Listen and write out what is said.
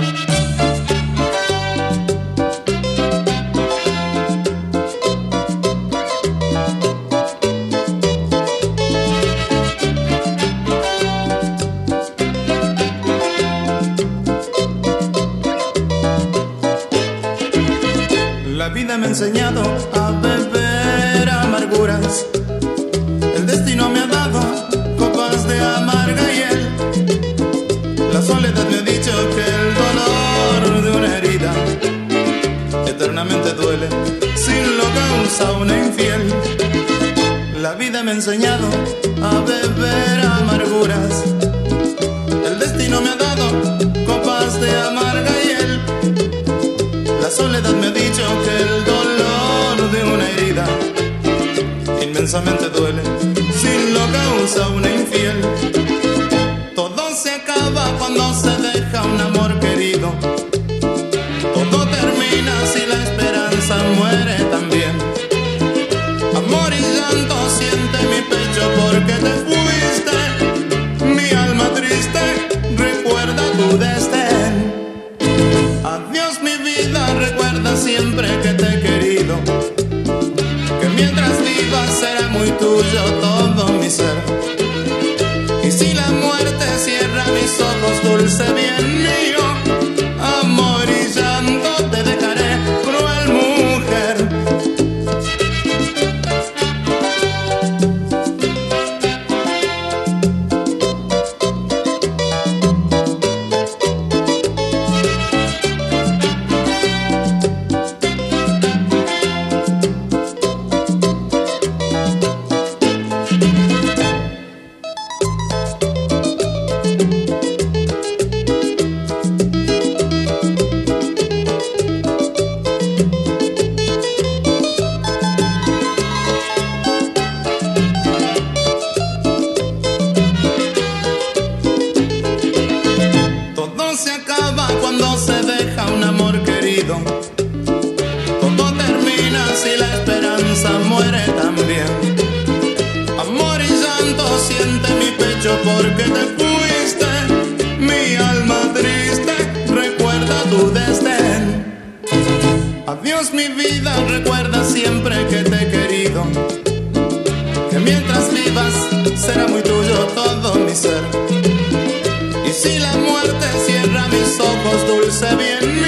La vida me ha enseñado a beber amarguras. El destino me ha dado copas de amarga hiel. La soledad me ha dicho que el dolor de una herida eternamente duele si lo causa una infiel. La vida me ha enseñado a beber amarguras. El destino me ha dado copas de amarga hiel. La soledad me ha dicho que el dolor de una herida inmensamente duele si lo causa una infiel. Todo se acaba cuando se deja un amor querido. Todo termina si la esperanza muere también. Amor y llanto siente mi pecho porque te fuiste. Mi alma triste recuerda tu desdén. Adiós mi vida, recuerda siempre que te he querido, que mientras vivas será muy tuyo todo mi ser. Y si la muerte cierra mis ojos, dulce bien mío, amor y llanto te dejaré, cruel mujer. Cuando se deja un amor querido, todo termina si la esperanza muere también. Amor y llanto siente mi pecho porque te fuiste. Mi alma triste recuerda tu desdén. Adiós mi vida, recuerda siempre que te he querido, que mientras vivas será muy tuyo todo mi ser. Y si la muerte cierra mis ojos, dulce bien